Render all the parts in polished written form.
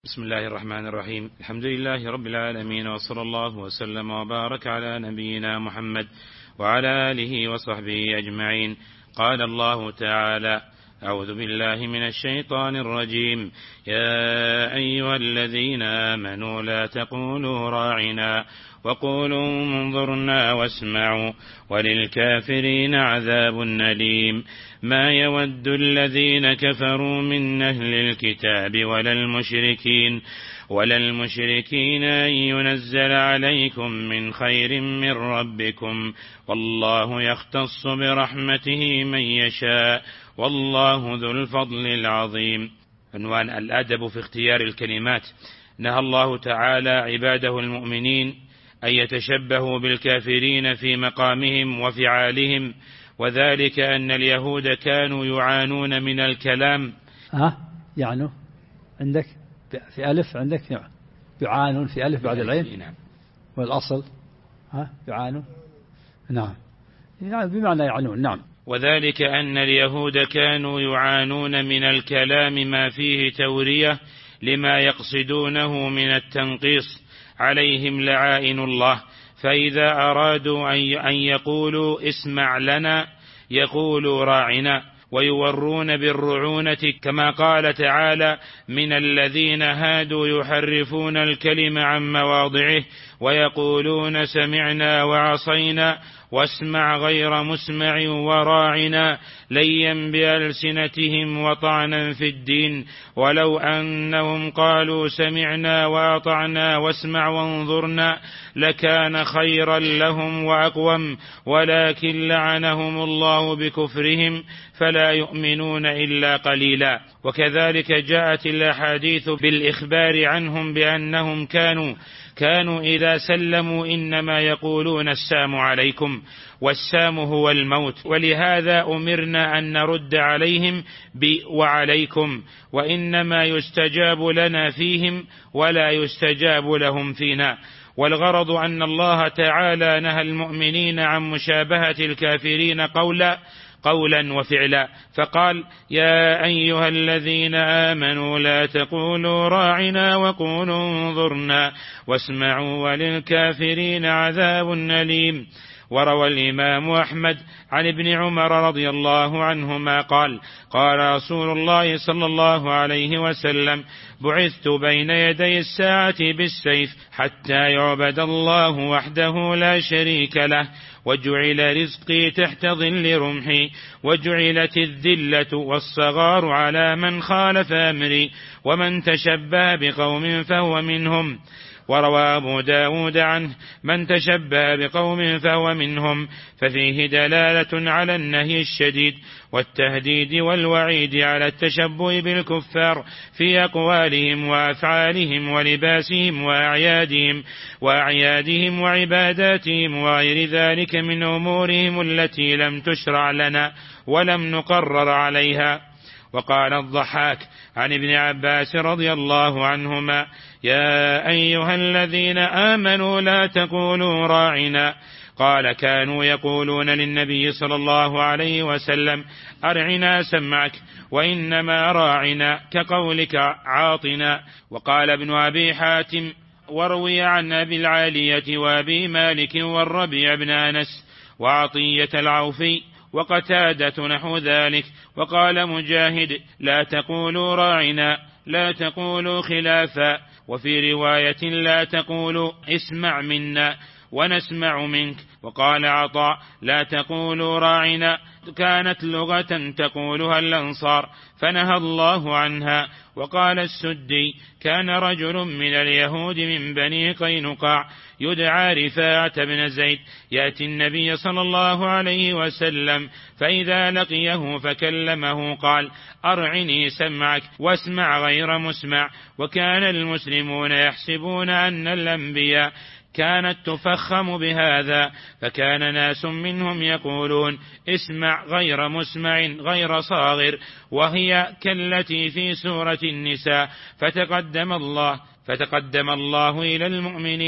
بسم الله الرحمن الرحيم. الحمد لله رب العالمين، وصلى الله وسلم وبارك على نبينا محمد وعلى آله وصحبه أجمعين. قال الله تعالى: أعوذ بالله من الشيطان الرجيم. يا أيها الذين آمنوا لا تقولوا راعنا وقولوا انظرنا واسمعوا وللكافرين عذاب أليم. ما يود الذين كفروا من أهل الكتاب ولا المشركين أن ينزل عليكم من خير من ربكم، والله يختص برحمته من يشاء، والله ذو الفضل العظيم. عنوان: الأدب في اختيار الكلمات. نهى الله تعالى عباده المؤمنين أن يتشبهوا بالكافرين في مقامهم وفعالهم، وذلك أن اليهود كانوا يعانون من الكلام. يعنوا عندك في ألف، عندك يعانون في ألف بعد العين. نعم. والأصل يعانون. نعم، بمعنى يعنون. نعم. وذلك أن اليهود كانوا يعانون من الكلام ما فيه تورية لما يقصدونه من التنقيص، عليهم لعائن الله. فإذا أرادوا أن يقولوا اسمع لنا يقولوا راعنا، ويورون بالرعونة، كما قال تعالى: من الذين هادوا يحرفون الكلم عن مواضعه ويقولون سمعنا وعصينا واسمع غير مسمع وراعنا، ليا بألسنتهم وطعنا في الدين، ولو أنهم قالوا سمعنا وأطعنا واسمع وانظرنا لكان خيرا لهم وأقوم، ولكن لعنهم الله بكفرهم فلا يؤمنون إلا قليلا. وكذلك جاءت الأحاديث بالإخبار عنهم بأنهم كانوا إذا سلموا إنما يقولون السلام عليكم، والسام هو الموت، ولهذا أمرنا أن نرد عليهم وعليكم، وإنما يستجاب لنا فيهم ولا يستجاب لهم فينا. والغرض أن الله تعالى نهى المؤمنين عن مشابهة الكافرين قولا وفعلا، فقال: يا أيها الذين آمنوا لا تقولوا راعنا وقولوا انظرنا واسمعوا وللكافرين عذاب أليم. وروى الإمام أحمد عن ابن عمر رضي الله عنهما قال: قال رسول الله صلى الله عليه وسلم: بعثت بين يدي الساعة بالسيف حتى يعبد الله وحده لا شريك له، وجعل رزقي تحت ظل رمحي، وجعلت الذلة والصغار على من خالف أمري، ومن تشبه بقوم فهو منهم. وروى أبو داود عنه: من تشبه بقوم فهو منهم، ففيه دلالة على النهي الشديد والتهديد والوعيد على التشبه بالكفار في أقوالهم وأفعالهم ولباسهم وأعيادهم وعباداتهم وغير ذلك من أمورهم التي لم تشرع لنا ولم نقرر عليها. وقال الضحاك عن ابن عباس رضي الله عنهما: يا أيها الذين آمنوا لا تقولوا راعنا. قال: كانوا يقولون للنبي صلى الله عليه وسلم: أرعنا سمعك، وإنما راعنا كقولك عاطنا. وقال ابن أبي حاتم: وروي عن أبي العالية وأبي مالك والربيع بن أنس وعطية العوفي وقتادة نحو ذلك. وقال مجاهد: لا تقولوا راعنا، لا تقولوا خلافا. وفي رواية: لا تقولوا اسمع منا ونسمع منك. وقال عطاء: لا تقولوا راعنا كانت لغة تقولها الأنصار فنهى الله عنها. وقال السدي: كان رجل من اليهود من بني قينقاع يدعى رفاعة بن زيد يأتي النبي صلى الله عليه وسلم، فإذا لقيه فكلمه قال: أرعني سمعك واسمع غير مسمع. وكان المسلمون يحسبون أن الأنبياء كانت تفخم بهذا، فكان ناس منهم يقولون: اسمع غير مسمع غير صاغر، وهي كالتي في سورة النساء. فتقدم الله إلى المؤمنين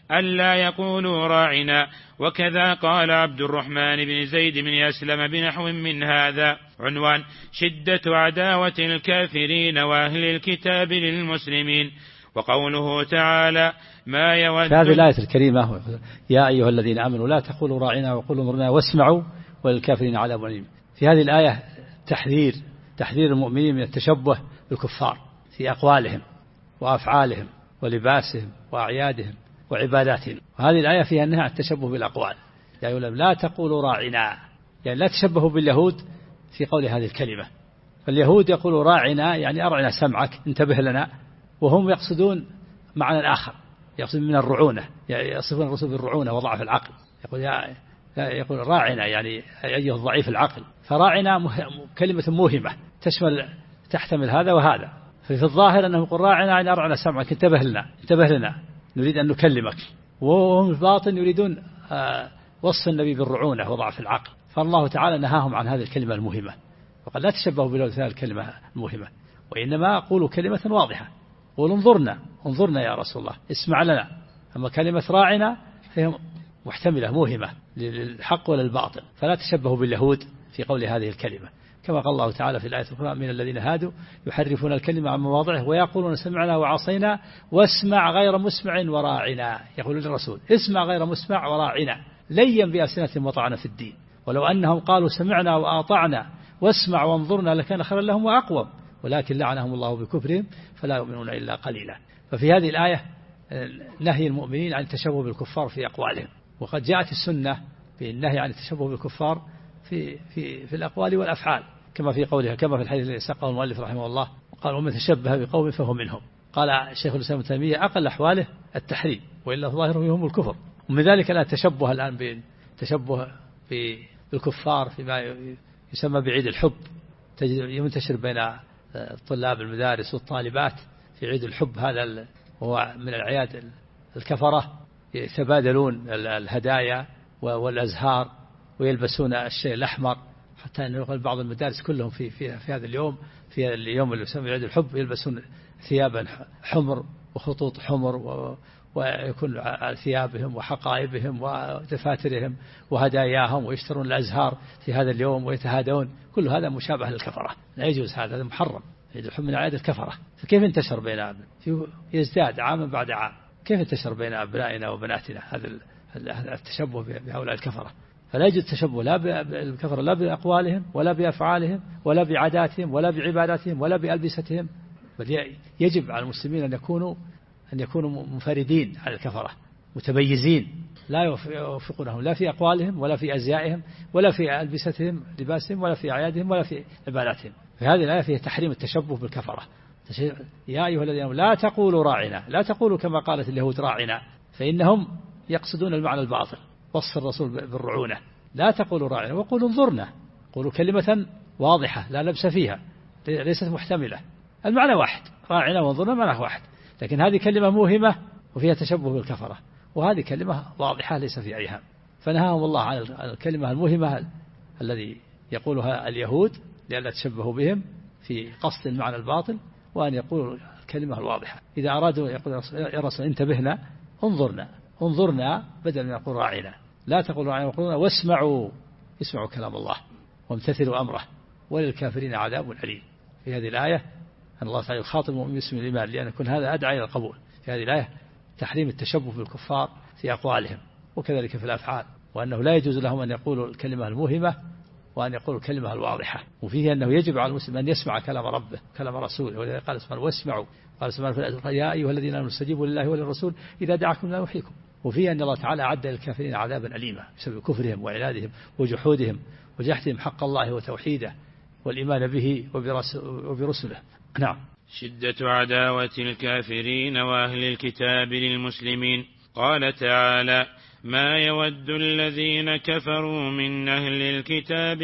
ألا يقولوا راعنا. وكذا قال عبد الرحمن بن زيد بن أسلم بنحو من هذا. عنوان: شدة عداوة الكافرين وأهل الكتاب للمسلمين. وقوله تعالى: ما يود. هذه الآية الكريمة: يا أيها الذين آمنوا لا تقولوا راعنا وقولوا انظرنا واسمعوا وللكافرين عذاب أليم. في هذه الآية تحذير المؤمنين من التشبه بالكفار في أقوالهم وأفعالهم ولباسهم وأعيادهم وعباداتهم. وهذه الآية فيها النهي عن التشبه بالأقوال. يا أيها لا تقولوا راعنا، يعني لا تشبهوا باليهود في قول هذه الكلمة. فاليهود يقولوا راعنا يعني أرعنا سمعك، انتبه لنا، وهم يقصدون معنى آخر، يقصدون من الرعونة، يصفون الرسول بالرعونة وضعف العقل. يقول راعنا يعني أيها الضعيف العقل. فراعنا كلمة موهمة تحتمل هذا وهذا. ففي الظاهر أنه يقول راعنا يعني أرعنا سمعك، انتبه لنا نريد أن نكلمك. وهم في الباطن يريدون وصف النبي بالرعونة وضعف العقل. فالله تعالى نهاهم عن هذه الكلمة المهمة، وقال لا تشبهوا بالأوثان الكلمة المهمة، وإنما قولوا كلمة واضحة، قولوا انظرنا يا رسول الله، اسمع لنا. أما كلمة راعنا فهي محتملة موهمة للحق وللباطل. فلا تشبهوا باليهود في قول هذه الكلمة، كما قال الله تعالى في الآية الأخرى: من الذين هادوا يحرفون الكلمة عن مواضعه ويقولون سمعنا وعصينا واسمع غير مسمع وراعنا. يقول للرسول: اسمع غير مسمع وراعنا، ليا بألسنتهم وطعنا في الدين. ولو أنهم قالوا سمعنا وأطعنا واسمع وانظرنا لكان خيرا لهم وأقوم، ولكن لعنهم الله بكفرهم فلا يؤمنون إلا قليلا. ففي هذه الآية نهي المؤمنين عن التشبه بالكفار في أقوالهم. وقد جاءت السنة بالنهي عن التشبه بالكفار في الأقوال والأفعال، كما في قولها، كما في الحديث الذي ساقه المؤلف رحمه الله قال: ومن تشبه بقوم فهو منهم. قال شيخ الإسلام ابن تيمية: أقل أحواله التحريم، وإلا ظاهره هم الكفر. ومن ذلك لا التشبه الآن بالتشبه بالكفار فيما يسمى بعيد الحب، ينتشر بين طلاب المدارس والطالبات في عيد الحب. هذا هو من الأعياد الكفرة، يتبادلون الهدايا والأزهار ويلبسون الشيء الأحمر، حتى أنه يقول بعض المدارس كلهم في هذا اليوم، في اليوم اللي يسمى عيد الحب، يلبسون ثيابا حمر وخطوط حمر، ويكون على ثيابهم وحقائبهم ودفاترهم وهداياهم، ويشترون الأزهار في هذا اليوم ويتهادون. كل هذا مشابه للكفرة، لا يجوز، هذا محرم. عيد الحب من أعياد الكفرة. فكيف انتشر بين يزداد عاما بعد عام؟ كيف انتشر بين أبنائنا وبناتنا هذا التشبه بهؤلاء الكفرة؟ فلا يجوز التشبه لا بالكفرة، لا بأقوالهم ولا بأفعالهم ولا بعاداتهم ولا بعباداتهم ولا بألبستهم. بل يجب على المسلمين أن يكونوا منفردين على الكفرة، متميزين، لا يوافقونهم لا في أقوالهم ولا في أزيائهم ولا في ألبستهم لباسهم ولا في أعيادهم ولا في عباداتهم. فهذه الآية فيها تحريم التشبه بالكفرة. يا أيها الذين آمنوا لا تقولوا راعنا، لا تقولوا كما قالت اليهود راعنا، فإنهم يقصدون المعنى الباطل، وصف الرسول بالرعونة. لا تقولوا راعنا وقولوا انظرنا، قولوا كلمة واضحة لا لبس فيها، ليست محتملة، المعنى واحد، راعنا وانظرنا معنى واحد. لكن هذه كلمة موهمة وفيها تشبه بالكفرة، وهذه كلمة واضحة ليس فيها أيهام. فنهاهم الله عن الكلمة الموهمة الذي يقولها اليهود لئلا تشبهوا بهم في قصد المعنى الباطل، وأن يقولوا الكلمة الواضحة. إذا أرادوا يقول يا رسول انتبهنا انظرنا بدل من يقول راعنا. لا تقولوا راعنا وقولوا اسمعوا كلام الله وامتثلوا أمره وللكافرين عذاب أليم. في هذه الآية أن الله تعالى يخاطب المؤمن باسم الإيمان، لأن يكون هذا أدعى إلى القبول. في هذه الآية تحريم التشبه بالكفار في أقوالهم وكذلك في الأفعال، وأنه لا يجوز لهم أن يقولوا الكلمة الموهمة وأن يقولوا الكلمة الواضحة. وفيه أنه يجب على المسلم أن يسمع كلام ربه كلام رسوله، ولذلك قال سبحانه واسمعوا، قال سبحانه في الآية يا أيها الذين آمنوا استجيبوا لله وللرسول إذا دعاكم لما يحييكم. وفيه أن الله تعالى أعد للكافرين عذابا أليما بسبب كفرهم وعنادهم وجحودهم وجحدهم حق الله وتوحيده والإيمان به وبرسله. نعم. شدة عداوة الكافرين وأهل الكتاب للمسلمين. قال تعالى ما يود الذين كفروا من أهل الكتاب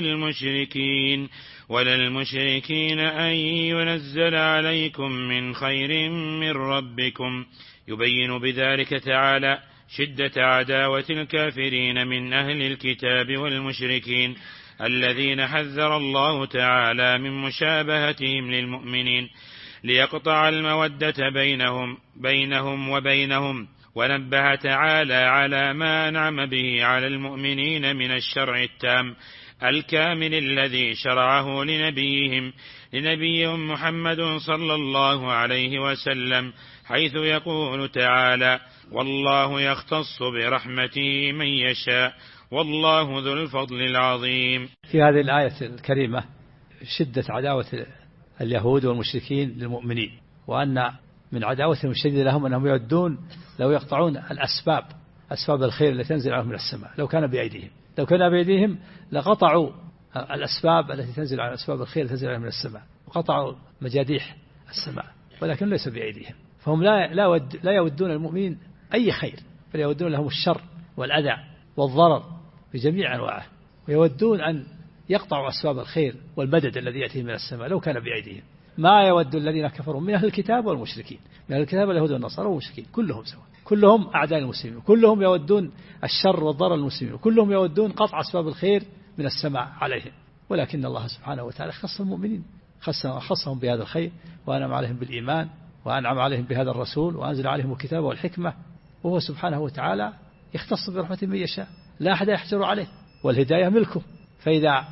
ولا المشركين أن ينزل عليكم من خير من ربكم. يبين بذلك تعالى شدة عداوة الكافرين من أهل الكتاب والمشركين الذين حذر الله تعالى من مشابهتهم للمؤمنين ليقطع المودة بينهم ونبه تعالى على ما أنعم به على المؤمنين من الشرع التام الكامل الذي شرعه لنبيهم محمد صلى الله عليه وسلم، حيث يقول تعالى: والله يختص برحمته من يشاء والله ذو الفضل العظيم. في هذه الآية الكريمة شدة عداوة اليهود والمشركين للمؤمنين، وأن من عداوتهم الشديدة لهم أنهم يودون لو يقطعون أسباب الخير التي تنزل عليهم من السماء. لو كان بأيديهم لقطعوا الأسباب التي تنزل على أسباب الخير التي تنزل عليهم من السماء، وقطعوا مجاديح السماء، ولكن ليس بأيديهم. فهم لا يودون المؤمنين أي خير، بل يودون لهم الشر والأذى والضرر بجميع أنواعه، ويودون أن يقطعوا أسباب الخير والمدد الذي يأتيه من السماء لو كان بأيديهم. ما يود الذين كفروا من أهل الكتاب والمشركين، من أهل الكتاب اليهود والنصارى والمشركين، كلهم سواء، كلهم أعداء المسلمين، كلهم يودون الشر والضرر للمسلمين، كلهم يودون قطع أسباب الخير من السماء عليهم. ولكن الله سبحانه وتعالى خص المؤمنين، خصهم بهذا الخير، وأنعم عليهم بالإيمان، وأنعم عليهم بهذا الرسول، وأنزل عليهم الكتاب والحكمة. وهو سبحانه وتعالى يختص برحمة من يشاء، لا أحد يحجر عليه، والهداية ملكه، فإذا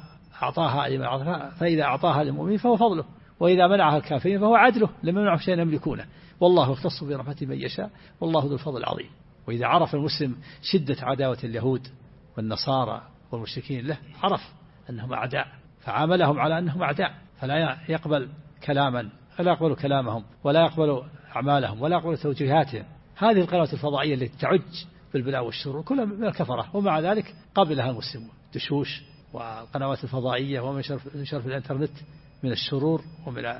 أعطاها للمؤمنين فهو فضله، وإذا منعها الكافرين فهو عدله، لم يمنعهم شيئا يملكونه، والله يختص برحمة من يشاء والله ذو الفضل العظيم. وإذا عرف المسلم شدة عداوة اليهود والنصارى والمشركين له، عرف أنهم أعداء، فعاملهم على أنهم أعداء، فلا يقبل كلامهم، ولا يقبل أعمالهم، ولا يقبل توجيهاتهم. هذه القنوات الفضائية التي تعج بالبلاء والشرور كلها من الكفرة، ومع ذلك قبلها المسلمون. دشوش والقنوات الفضائية ومن شرف الإنترنت من الشرور، ومن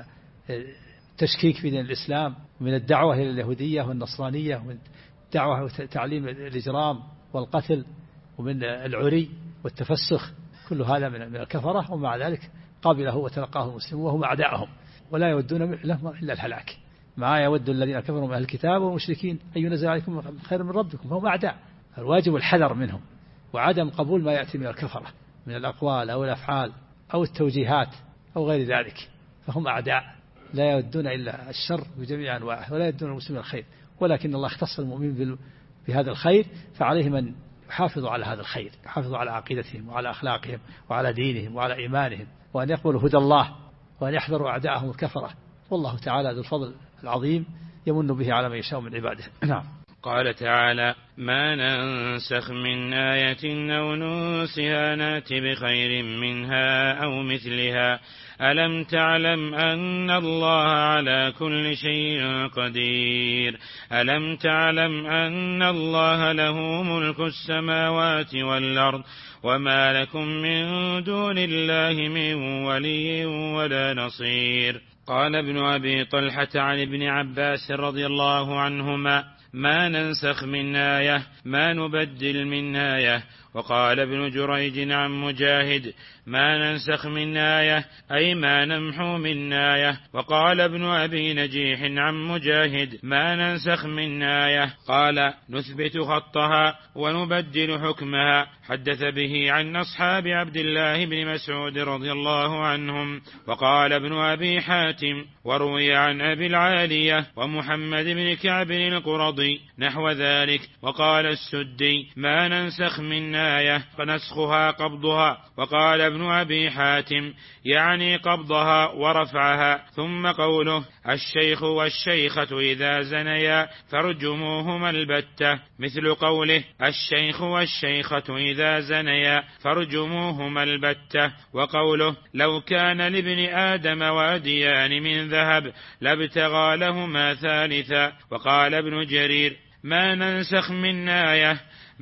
التشكيك في دين الإسلام، ومن الدعوة إلى اليهودية والنصرانية، ومن دعوة وتعليم الإجرام والقتل، ومن العري والتفسخ، كل هذا من الكفرة، ومع ذلك قبله وتلقاه المسلمون وهم أعداءهم، ولا يودون لهم إلا الهلاك. ما يود الذين كفروا من أهل الكتاب والمشركين أن ينزل عليكم خير من ربكم، فهم أعداء. الواجب الحذر منهم، وعدم قبول ما يأتي من الكفرة من الأقوال أو الأفعال أو التوجيهات أو غير ذلك، فهم أعداء لا يودون إلا الشر بجميع أنواعه، ولا يودون المسلمين الخير. ولكن الله اختص المؤمنين بهذا الخير، فعليهم أن يحافظوا على هذا الخير، يحافظوا على عقيدتهم وعلى أخلاقهم وعلى دينهم وعلى إيمانهم، وأن يقبلوا هدى الله، وأن يحذروا أعداءهم الكفرة. والله تعالى ذو الفضل العظيم يمن به على من يشاء من عباده. نعم. قال تعالى: ما ننسخ من آية أو ننسها نأت بخير منها أو مثلها ألم تعلم أن الله على كل شيء قدير ألم تعلم أن الله له ملك السماوات والأرض وما لكم من دون الله من ولي ولا نصير. قال ابن أبي طلحة عن ابن عباس رضي الله عنهما: ما ننسخ من آية ما نبدل من آية. وقال ابن جريج عن مجاهد: ما ننسخ من آية أي ما نمحو من آية. وقال ابن أبي نجيح عن مجاهد: ما ننسخ من آية قال نثبت خطها ونبدل حكمها. حدث به عن أصحاب عبد الله بن مسعود رضي الله عنهم. وقال ابن أبي حاتم: وروي عن أبي العالية ومحمد بن كعب القرظي نحو ذلك. وقال السدي: ما ننسخ من آية فنسخها قبضها. وقال ابن أبي حاتم: يعني قبضها ورفعها. ثم قوله: الشيخ والشيخة إذا زنيا فارجموهما البتة، مثل قوله: الشيخ والشيخة إذا زنيا فارجموهما البتة. وقوله: لو كان لابن آدم واديان من ذهب لابتغى لهما ثالثا. وقال ابن جرير: ما ننسخ من آية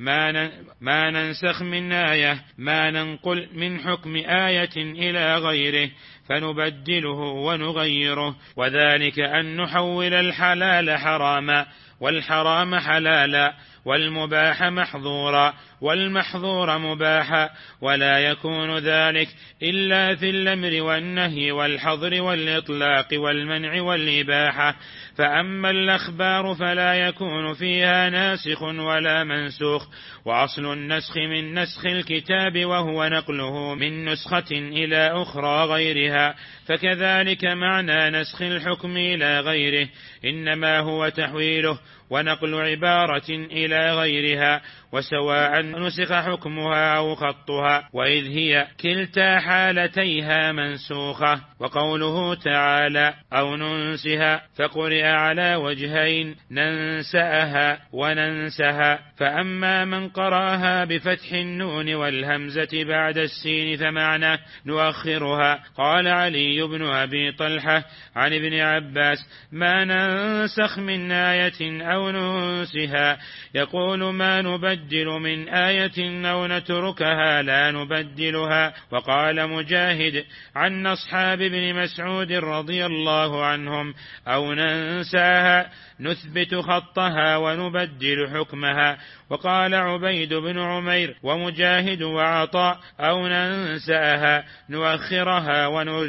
ما ننقل من حكم آية إلى غيره فنبدله ونغيره، وذلك أن نحول الحلال حراما والحرام حلالا والمباح محظورا والمحظور مباحا، ولا يكون ذلك إلا في الأمر والنهي والحظر والإطلاق والمنع والإباحة. فأما الأخبار فلا يكون فيها ناسخ ولا منسوخ. وأصل النسخ من نسخ الكتاب وهو نقله من نسخة إلى أخرى غيرها، فكذلك معنى نسخ الحكم إلى غيره إنما هو تحويله ونقل عبارة إلى غيرها، وسواء نسخ حكمها أو خطها، وإذ هي كلتا حالتيها منسوخة. وقوله تعالى أو ننسها فقرئ على وجهين، ننسأها وننسها. فأما من قرأها بفتح النون والهمزة بعد السين فمعناه نؤخرها. قال علي بن أبي طلحة عن ابن عباس ما ننسخ من آية أو ننسها، يقول ما نبدل من آية أو نتركها لا نبدلها. وقال مجاهد عن أصحاب ابن مسعود رضي الله عنهم أو ننساها نثبت خطها ونبدل حكمها. وقال عبيد بن عمير ومجاهد وعطاء أو ننساها نؤخرها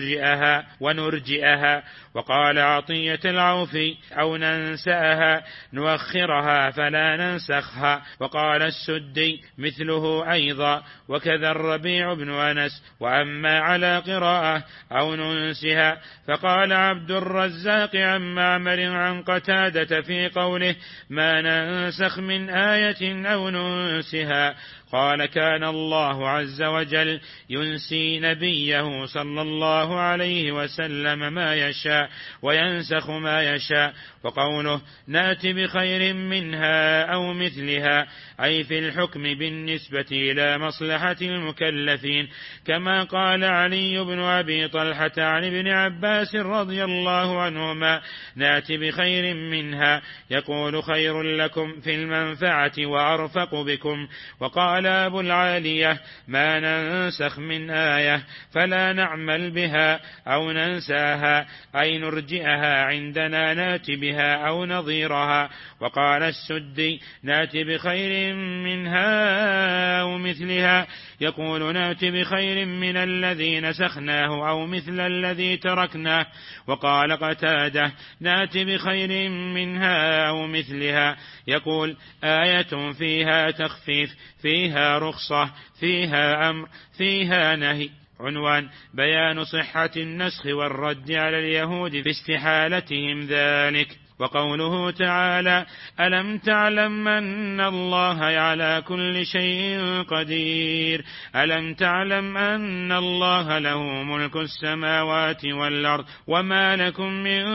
ونرجئها. وقال عطية العوفي أو ننساها نؤخرها فلا ننسخها. وقال السدي مثله أيضا، وكذا الربيع بن أنس. وأما على قراءة أو ننسها فقال عبد الرزاق عن معمر عن قتادة في قوله ما ننسخ من آية أو ننسها قال كان الله عز وجل ينسي نبيه صلى الله عليه وسلم ما يشاء وينسخ ما يشاء. وقوله نأتي بخير منها أو مثلها أي في الحكم بالنسبة إلى مصلحة المكلفين، كما قال علي بن أبي طلحة عن ابن عباس رضي الله عنهما نأتي بخير منها يقول خير لكم في المنفعة وأرفق بكم. وقال أبو العالية ما ننسخ من آية فلا نعمل بها أو ننساها أي نرجئها عندنا نأتي بها أو نظيرها. وقال السدي نأتي بخير منها أو مثلها يقول نأتي بخير من الذي نسخناه أو مثل الذي تركناه. وقال قتادة نأتي بخير منها أو مثلها يقول آية فيها تخفيف فيها رخصة فيها أمر فيها نهي. عنوان بيان صحة النسخ والرد على اليهود باستحالتهم ذلك. وقوله تعالى ألم تعلم أن الله على كل شيء قدير ألم تعلم أن الله له ملك السماوات والأرض وما لكم من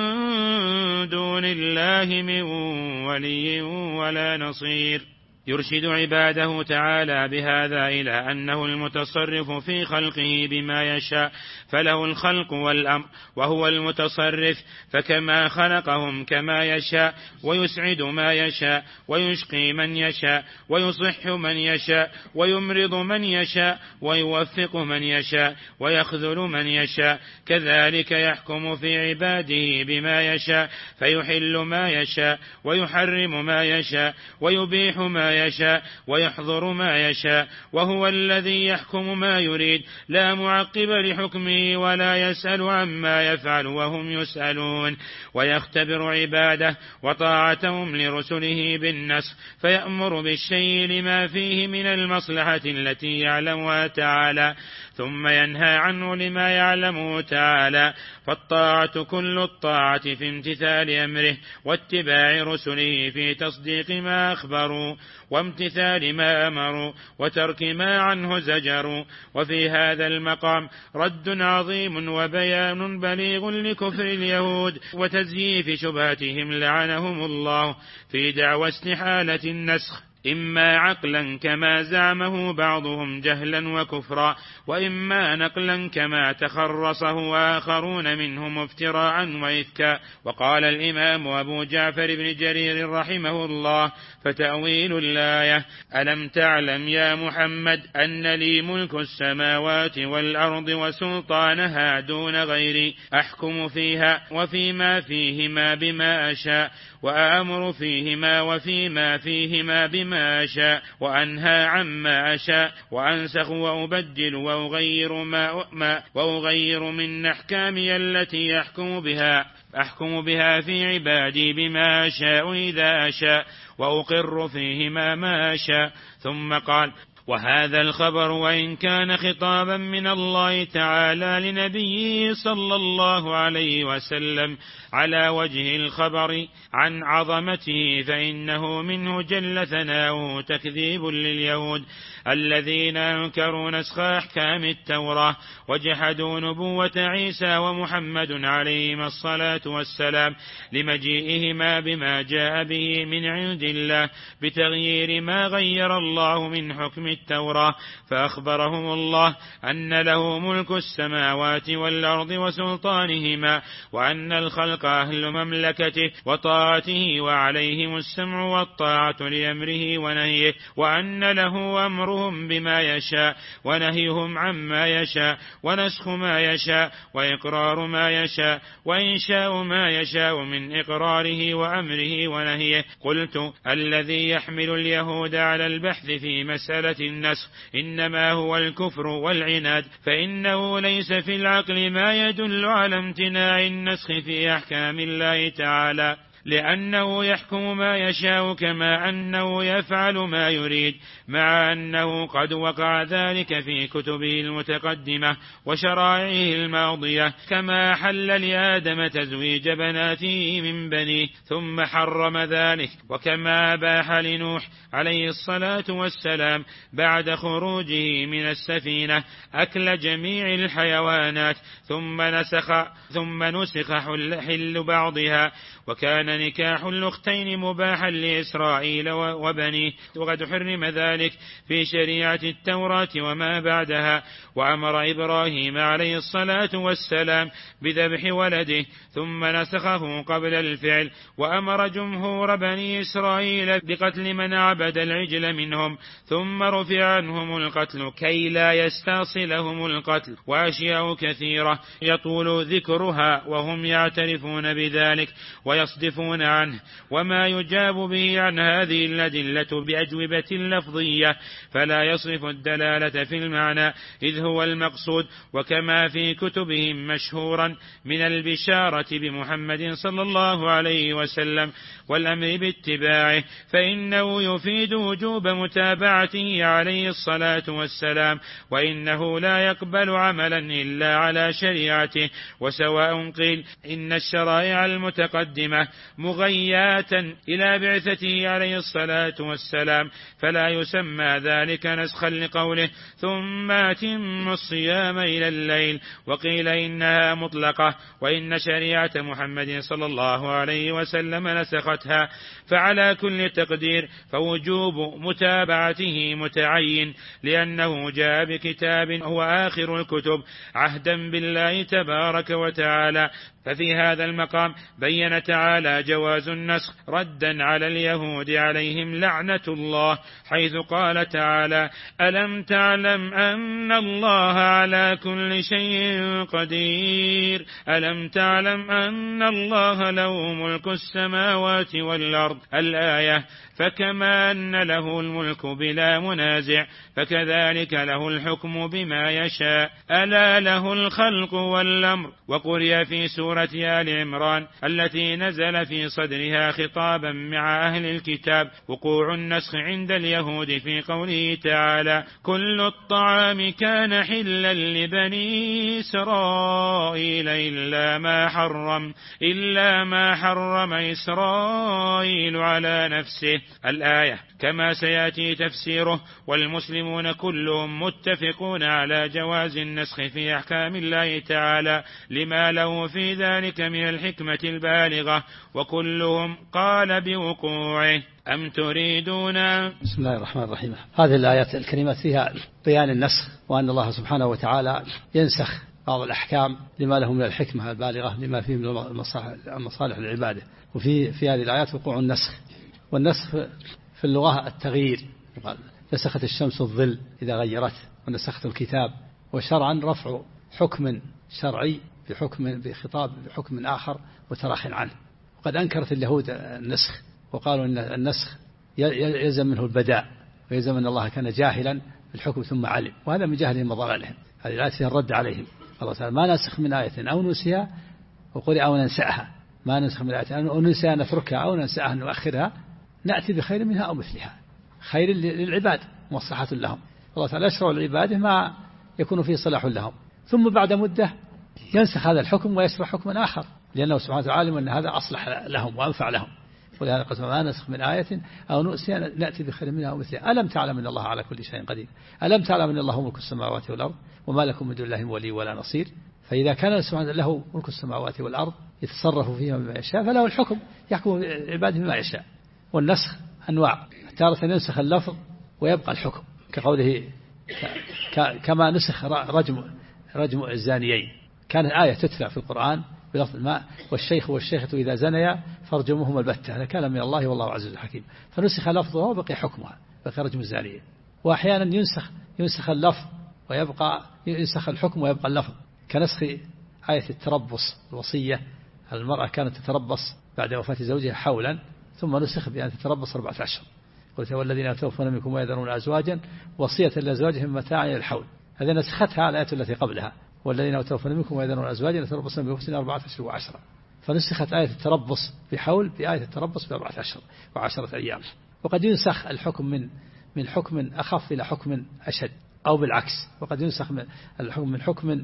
دون الله من ولي ولا نصير. يرشد عباده تعالى بهذا إلى أنه المتصرف في خلقه بما يشاء، فله الخلق والأمر وهو المتصرف، فكما خلقهم كما يشاء ويسعد ما يشاء ويشقي من يشاء ويصح من يشاء ويمرض من يشاء ويوفق من يشاء ويخذل من يشاء، كذلك يحكم في عباده بما يشاء فيحل ما يشاء ويحرم ما يشاء ويبيح ما يشاء ويحظر ما يشاء، وهو الذي يحكم ما يريد لا معقب لحكمه ولا يسأل عما يفعل وهم يسألون. ويختبر عباده وطاعتهم لرسله بالنسخ فيأمر بالشيء لما فيه من المصلحة التي يعلمها تعالى ثم ينهى عنه لما يعلمه تعالى. فالطاعة كل الطاعة في امتثال أمره واتباع رسله في تصديق ما أخبروا وامتثال ما أمروا وترك ما عنه زجروا. وفي هذا المقام رد عظيم وبيان بليغ لكفر اليهود وتزييف شبهاتهم لعنهم الله في دعوى استحالة النسخ، إما عقلا كما زعمه بعضهم جهلا وكفرا، وإما نقلا كما تخرصه آخرون منهم افتراء وإفكا. وقال الإمام أبو جعفر بن جرير رحمه الله فتأويل الآية ألم تعلم يا محمد أن لي ملك السماوات والأرض وسلطانها دون غيري أحكم فيها وفيما فيهما بما أشاء وآمر فيهما وفيما فيهما بما أشاء وأنهى عما أشاء وأنسخ وأبدل وأغير من أحكامي التي أحكم بها في عبادي بما أشاء إذا أشاء وأقر فيهما ما أشاء. ثم قال وهذا الخبر وإن كان خطابا من الله تعالى لنبيه صلى الله عليه وسلم على وجه الخبر عن عظمته، فإنه منه جل ثناؤه تكذيب لليهود الذين أنكروا نسخ أحكام التوراة وجحدوا نبوة عيسى ومحمد عليهما الصلاة والسلام لمجيئهما بما جاء به من عند الله بتغيير ما غير الله من حكم التوراة، فأخبرهم الله أن له ملك السماوات والأرض وسلطانهما، وأن الخلق أهل مملكته وطاعته وعليهم السمع والطاعة لأمره ونهيه، وأن له أمرهم بما يشاء ونهيهم عما يشاء ونسخ ما يشاء وإقرار ما يشاء وإنشاء ما يشاء من إقراره وأمره ونهيه. قلت الذي يحمل اليهود على البحث في مسألة النسخ إنما هو الكفر والعناد، فإنه ليس في العقل ما يدل على امتناع النسخ في أحكام الله تعالى، لأنه يحكم ما يشاء كما أنه يفعل ما يريد، مع أنه قد وقع ذلك في كتبه المتقدمة وشرائعه الماضية، كما حل لآدم تزويج بناته من بنيه ثم حرم ذلك، وكما أباح لنوح عليه الصلاة والسلام بعد خروجه من السفينة أكل جميع الحيوانات ثم نسخ حل بعضها، وكان نكاح الأختين مباحا لإسرائيل وبنيه، وقد حرم ذلك في شريعة التوراة وما بعدها. وأمر إبراهيم عليه الصلاة والسلام بذبح ولده ثم نسخه قبل الفعل، وأمر جمهور بني إسرائيل بقتل من عبد العجل منهم ثم رفع عنهم القتل كي لا يستاصلهم القتل، وأشياء كثيرة يطول ذكرها وهم يعترفون بذلك ويصدفون عنه، وما يجاب به عن هذه الأدلة بأجوبة لفظية فلا يصرف الدلالة في المعنى إذ هو المقصود، وكما في كتبهم مشهورا من البشارة بمحمد صلى الله عليه وسلم والأمر باتباعه، فإنه يفيد وجوب متابعته عليه الصلاة والسلام، وإنه لا يقبل عملا إلا على شريعته. وسواء قيل إن الشرائع المتقدمة مغيات إلى بعثته عليه الصلاة والسلام فلا يسمى ذلك نسخا لقوله ثم أتم الصيام إلى الليل، وقيل إنها مطلقة وإن شريعة محمد صلى الله عليه وسلم نسختها، فعلى كل تقدير فوجوب متابعته متعين، لأنه جاء بكتاب هو آخر الكتب عهدا بالله تبارك وتعالى. ففي هذا المقام بين تعالى جواز النسخ ردا على اليهود عليهم لعنة الله، حيث قال تعالى ألم تعلم أن الله على كل شيء قدير، ألم تعلم أن الله له ملك السماوات والأرض الآية. فكما أن له الملك بلا منازع فكذلك له الحكم بما يشاء، ألا له الخلق والأمر. وقرئ في سورة آل عمران التي نزل في صدرها خطابا مع أهل الكتاب وقوع النسخ عند اليهود في قوله تعالى كل الطعام كان حلا لبني إسرائيل إلا ما حرم إسرائيل على نفسه الآية، كما سيأتي تفسيره. والمسلمون كلهم متفقون على جواز النسخ في أحكام الله تعالى لما له في ذلك من الحكمة البالغة، وكلهم قال بوقوعه. أم تريدون. بسم الله الرحمن الرحيم. هذه الآيات الكريمة فيها بيان النسخ، وأن الله سبحانه وتعالى ينسخ بعض الأحكام لما له من الحكمة البالغة لما فيه من المصالح العبادة. وفي هذه الآيات وقوع النسخ، والنسخ في اللغة التغيير، نسخت الشمس الظل إذا غيرت، ونسخت الكتاب. وشرعا رفع حكم شرعي بخطاب بحكم آخر وتراخ عنه. وقد أنكرت اليهود النسخ وقالوا أن النسخ يلزم منه البداء، ويلزم أن الله كان جاهلا بالحكم ثم علم، وهذا من جهلهم وضلالهم. هذه الآية فيها الرد عليهم. الله تعالى ما نسخ من آية أو نسيها وقل أو ننسأها، ما نسخ من آية أو ننسيها نتركها أو ننسأها نؤخرها نأتي بخير منها أو مثلها، خير للعباد مصلحة لهم. الله تعالى يشرع لعباده ما يكون فيه صلاح لهم، ثم بعد مدة ينسخ هذا الحكم ويشرع حكما آخر، لأنه سبحانه وتعالى علم أن هذا أصلح لهم وأنفع لهم. ولهذا قسم ما نسخ من آية أو نؤسها نأتي بخير منها ومثلها ألم تعلم أن الله على كل شيء قدير، ألم تعلم أن الله ملك السماوات والأرض وما لكم من دون الله ولي ولا نصير. فإذا كان سبحانه له ملك السماوات والأرض يتصرف فيها بما يشاء فله الحكم يحكم عباده بما يشاء. والنسخ أنواع، تارة ينسخ اللفظ ويبقى الحكم كقوله كما نسخ رجم الزانيين، كانت آية تتلى في القرآن بلفظ الماء والشيخ والشيخة إذا زنيا فارجموهما البتة، هذا كلام من الله والله عزيز حكيم، فنسخ لفظه وبقي حكمها بقي رجم الزانيين. وأحيانا ينسخ اللفظ ويبقى ينسخ الحكم ويبقى اللفظ، كنسخ آية التربص الوصية، المرأة كانت تتربص بعد وفاة زوجها حولا ثم نسخ بأن تتربص 4 أشهر، قلت والذين يتوفون منكم ويذرون أزواجا وصية لأزواجهم متاعا إلى الحول، هذه نسختها الآية التي قبلها والذين يتوفون منكم ويذرون أزواجا يتربصن بأنفسهن 4 أشهر و10، فنسخت آية التربص بحول بآية التربص ب4 أشهر و10 أيام. وقد ينسخ الحكم من حكم أخف إلى حكم أشد أو بالعكس، وقد ينسخ الحكم من حكم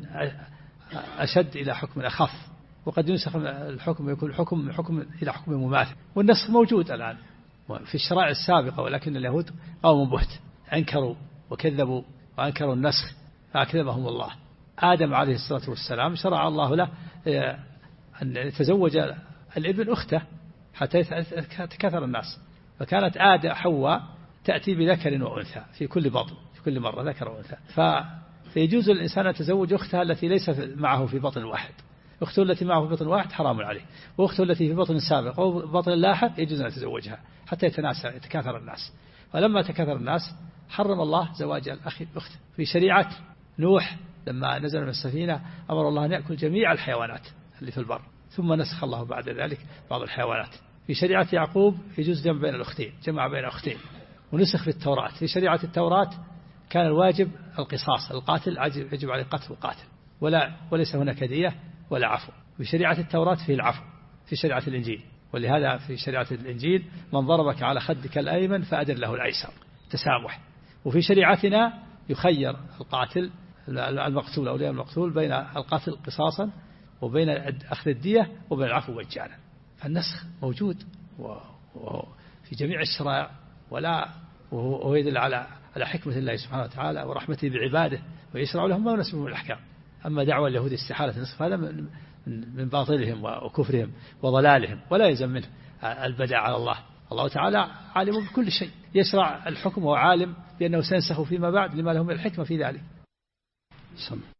أشد إلى حكم أخف، وقد ينسخ الحكم يكون حكم إلى حكم مماثل. والنسخ موجود الآن في الشرائع السابقة، ولكن اليهود قوم بهت أنكروا وكذبوا وأنكروا النسخ فأكذبهم الله. آدم عليه الصلاة والسلام شرع الله له أن يتزوج الابن أخته حتى يتكاثر الناس، فكانت حواء تأتي بذكر وأنثى في كل بطن، في كل مرة ذكر وأنثى، فيجوز للإنسان أن يتزوج أختها التي ليس معه في بطن واحد، أخته التي معه في بطن واحد حرام عليه، وأخته التي في بطن سابق أو بطن لاحق يجوز أن يتزوجها حتى يتكاثر الناس. فلما تكاثر الناس حرم الله زواج الأخ بأخته. في شريعة نوح لما نزل من السفينة أمر الله أن يأكل جميع الحيوانات اللي في البر، ثم نسخ الله بعد ذلك بعض الحيوانات. في شريعة يعقوب يجوز جمع بين الأختين، جمع بين أختين، ونسخ في التوراة. في شريعة التوراة كان الواجب القصاص، القاتل يجب عليه قتل القاتل وليس هناك دية ولا عفو. في شريعة التوراة فيه العفو في شريعة الإنجيل، ولهذا في شريعة الإنجيل من ضربك على خدك الأيمن فأدر له الأيسر، تسامح. وفي شريعتنا يخير القاتل المقتول أولياء المقتول بين القتل قصاصا وبين أخذ الدية وبين العفو مجانا. فالنسخ موجود في جميع الشرائع، وهو يدل على حكمة الله سبحانه وتعالى ورحمته بعباده ويشرع لهم ما يناسبهم من الأحكام. أما دعوة اليهود استحالة النسخ هذا من باطلهم وكفرهم وضلالهم، ولا يلزم منه البدع على الله. الله تعالى عالم بكل شيء، يشرع الحكم وهو عالم بأنه سينسخ فيما بعد لما لهم من الحكمة في ذلك.